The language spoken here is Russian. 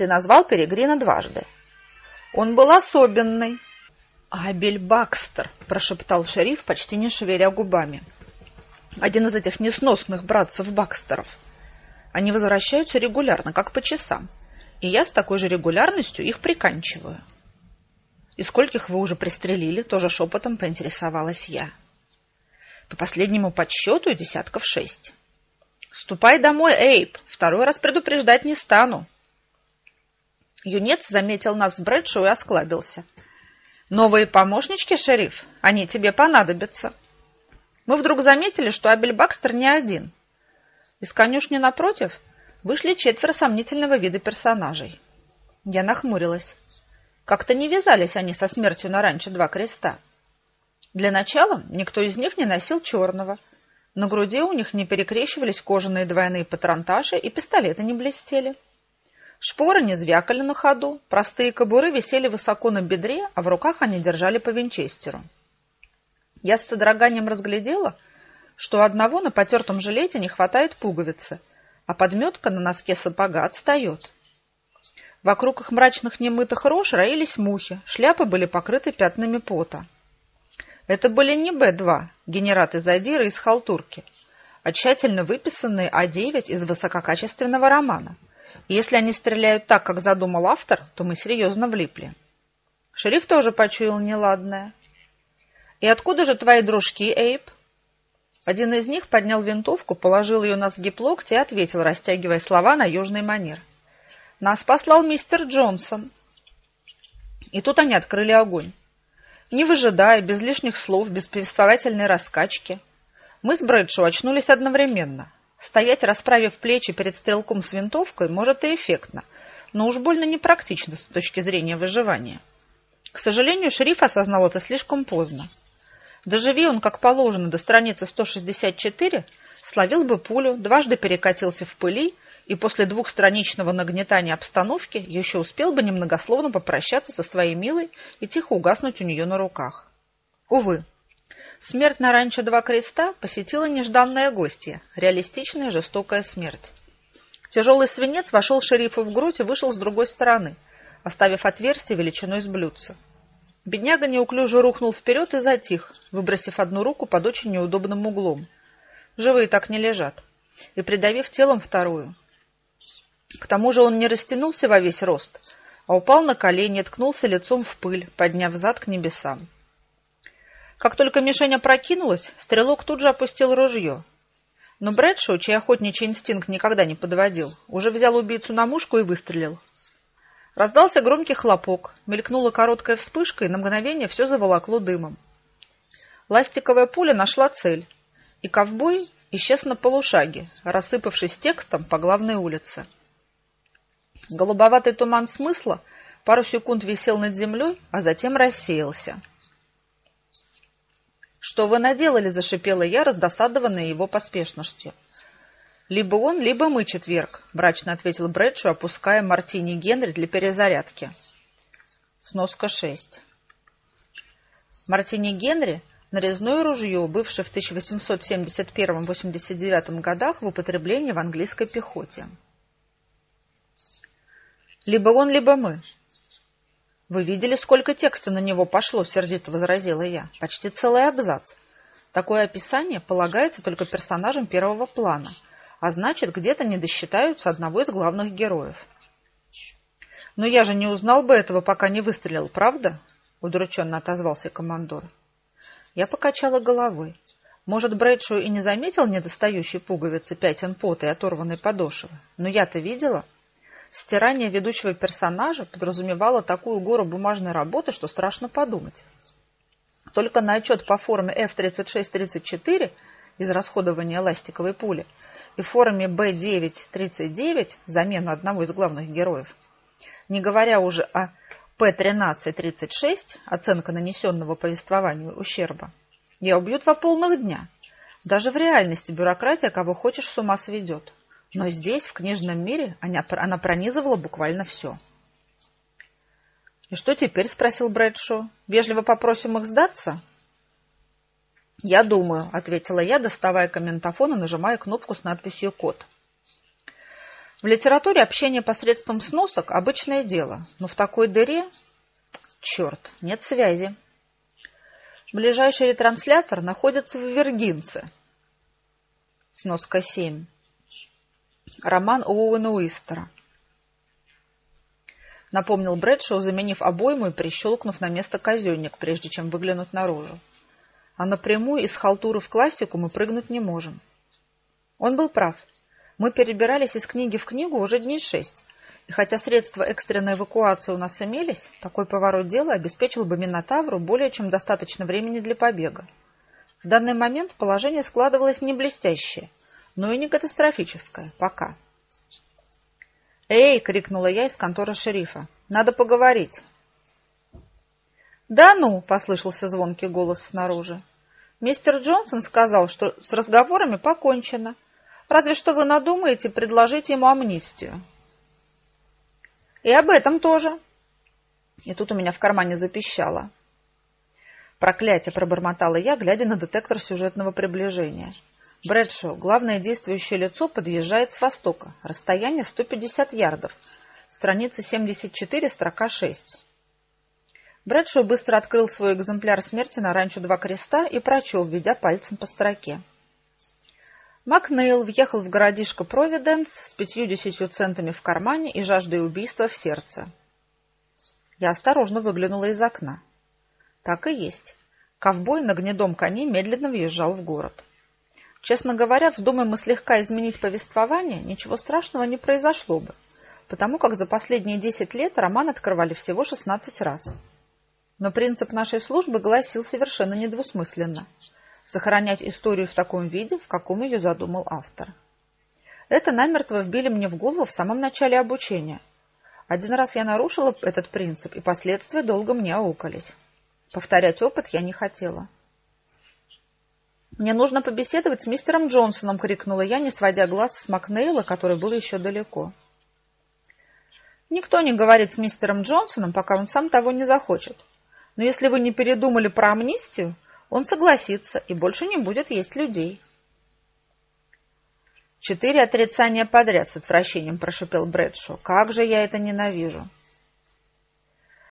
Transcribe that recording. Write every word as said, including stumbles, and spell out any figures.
Ты назвал Перегрина дважды. Он был особенный. «Абель Бакстер», — прошептал шериф, почти не шевеля губами. «Один из этих несносных братцев Бакстеров. Они возвращаются регулярно, как по часам, и я с такой же регулярностью их приканчиваю». «И скольких вы уже пристрелили?» — тоже шепотом поинтересовалась я. «По последнему подсчету десятков шесть». «Ступай домой, Эйб, второй раз предупреждать не стану». Юнец заметил нас с Брэдшоу и осклабился. «Новые помощнички, шериф? Они тебе понадобятся». Мы вдруг заметили, что Абель Бакстер не один. Из конюшни напротив вышли четверо сомнительного вида персонажей. Я нахмурилась. Как-то не вязались они со смертью на ранчо Два Креста. Для начала никто из них не носил черного. На груди у них не перекрещивались кожаные двойные патронташи, и пистолеты не блестели. Шпоры не звякали на ходу, простые кобуры висели высоко на бедре, а в руках они держали по винчестеру. Я с содроганием разглядела, что у одного на потертом жилете не хватает пуговицы, а подметка на носке сапога отстает. Вокруг их мрачных немытых рож роились мухи, шляпы были покрыты пятнами пота. Это были не Бэ два, генераты задира из халтурки, а тщательно выписанные А девять из высококачественного романа. И если они стреляют так, как задумал автор, то мы серьезно влипли. Шериф тоже почуял неладное. «И откуда же твои дружки, Эйб?» Один из них поднял винтовку, положил ее на сгиб локтя и ответил, растягивая слова на южный манер. «Нас послал мистер Джонсон». И тут они открыли огонь. Не выжидая, без лишних слов, без повествовательной раскачки. Мы с Брэдшоу очнулись одновременно. Стоять, расправив плечи перед стрелком с винтовкой, может и эффектно, но уж больно непрактично с точки зрения выживания. К сожалению, шериф осознал это слишком поздно. Доживи он, как положено, до страницы сто шестьдесят четыре, словил бы пулю, дважды перекатился в пыли и после двухстраничного нагнетания обстановки еще успел бы немногословно попрощаться со своей милой и тихо угаснуть у нее на руках. Увы. Смерть на ранчо Два Креста посетила нежданное гостье, реалистичная и жестокая смерть. Тяжелый свинец вошел шерифу в грудь и вышел с другой стороны, оставив отверстие величиной с блюдца. Бедняга неуклюже рухнул вперед и затих, выбросив одну руку под очень неудобным углом. Живые так не лежат. И придавив телом вторую. К тому же он не растянулся во весь рост, а упал на колени и ткнулся лицом в пыль, подняв зад к небесам. Как только мишень опрокинулась, стрелок тут же опустил ружье. Но Брэдшоу, чей охотничий инстинкт никогда не подводил, уже взял убийцу на мушку и выстрелил. Раздался громкий хлопок, мелькнула короткая вспышка, и на мгновение все заволокло дымом. Ластиковая пуля нашла цель, и ковбой исчез на полушаге, рассыпавшись текстом по главной улице. Голубоватый туман смысла пару секунд висел над землей, а затем рассеялся. «Что вы наделали?» — зашипела я, раздосадованная его поспешностью. «Либо он, либо мы, четверг», — мрачно ответил Брэдшоу, опуская мартини Генри для перезарядки. Сноска шесть. Мартини Генри — нарезное ружье, бывшее в тысяча восемьсот семьдесят первом — восемьдесят девятом годах в употреблении в английской пехоте. «Либо он, либо мы». «Вы видели, сколько текста на него пошло?» — сердито возразила я. «Почти целый абзац. Такое описание полагается только персонажам первого плана, а значит, где-то не досчитаются одного из главных героев». «Но я же не узнал бы этого, пока не выстрелил, правда?» — удрученно отозвался командор. Я покачала головой. Может, Брэдшоу и не заметил недостающей пуговицы, пятен пота и оторванной подошвы, но я-то видела. Стирание ведущего персонажа подразумевало такую гору бумажной работы, что страшно подумать. Только на отчет по форме эф тридцать шесть тридцать четыре израсходования ластиковой пули и форме бэ девять тридцать девять замену одного из главных героев, не говоря уже о пэ тринадцать тридцать шесть оценка нанесенного повествованию ущерба, я убью два полных дня. Даже в реальности бюрократия кого хочешь с ума сведет. Но здесь, в книжном мире, она, она пронизывала буквально все. «И что теперь?» — спросил Брэдшоу. «Вежливо попросим их сдаться?» «Я думаю», — ответила я, доставая комментафон и нажимая кнопку с надписью «Код». В литературе общение посредством сносок – обычное дело, но в такой дыре… Черт, нет связи. Ближайший ретранслятор находится в Виргинце. Сноска семь. Роман Оуэна Уистера. Напомнил Брэдшоу, заменив обойму и прищелкнув на место казенник, прежде чем выглянуть наружу. А напрямую из халтуры в классику мы прыгнуть не можем. Он был прав. Мы перебирались из книги в книгу уже дней шесть, и хотя средства экстренной эвакуации у нас имелись, такой поворот дела обеспечил бы Минотавру более чем достаточно времени для побега. В данный момент положение складывалось не блестящее, но и не катастрофическое, пока. «Эй!» — крикнула я из конторы шерифа. «Надо поговорить!» «Да ну!» — послышался звонкий голос снаружи. «Мистер Джонсон сказал, что с разговорами покончено. Разве что вы надумаете предложить ему амнистию». «И об этом тоже». И тут у меня в кармане запищало. «Проклятие!» — пробормотала я, глядя на детектор сюжетного приближения. Брэдшоу, главное действующее лицо, подъезжает с востока. Расстояние сто пятьдесят ярдов. Страница семьдесят четыре, строка шесть. Брэдшоу быстро открыл свой экземпляр «Смерти на ранчо Два Креста» и прочел, ведя пальцем по строке. Макнейл въехал в городишко Провиденс с пятьюдесятью центами в кармане и жаждой убийства в сердце. Я осторожно выглянула из окна. Так и есть. Ковбой на гнедом коне медленно въезжал в город. Честно говоря, вздумаем мы слегка изменить повествование, ничего страшного не произошло бы, потому как за последние десять лет роман открывали всего шестнадцать раз. Но принцип нашей службы гласил совершенно недвусмысленно – сохранять историю в таком виде, в каком ее задумал автор. Это намертво вбили мне в голову в самом начале обучения. Один раз я нарушила этот принцип, и последствия долго мне аукались. Повторять опыт я не хотела. «Мне нужно побеседовать с мистером Джонсоном!» — крикнула я, не сводя глаз с Макнейла, который был еще далеко. «Никто не говорит с мистером Джонсоном, пока он сам того не захочет. Но если вы не передумали про амнистию, он согласится и больше не будет есть людей». «Четыре отрицания подряд!» — с отвращением прошипел Брэдшоу. «Как же я это ненавижу!»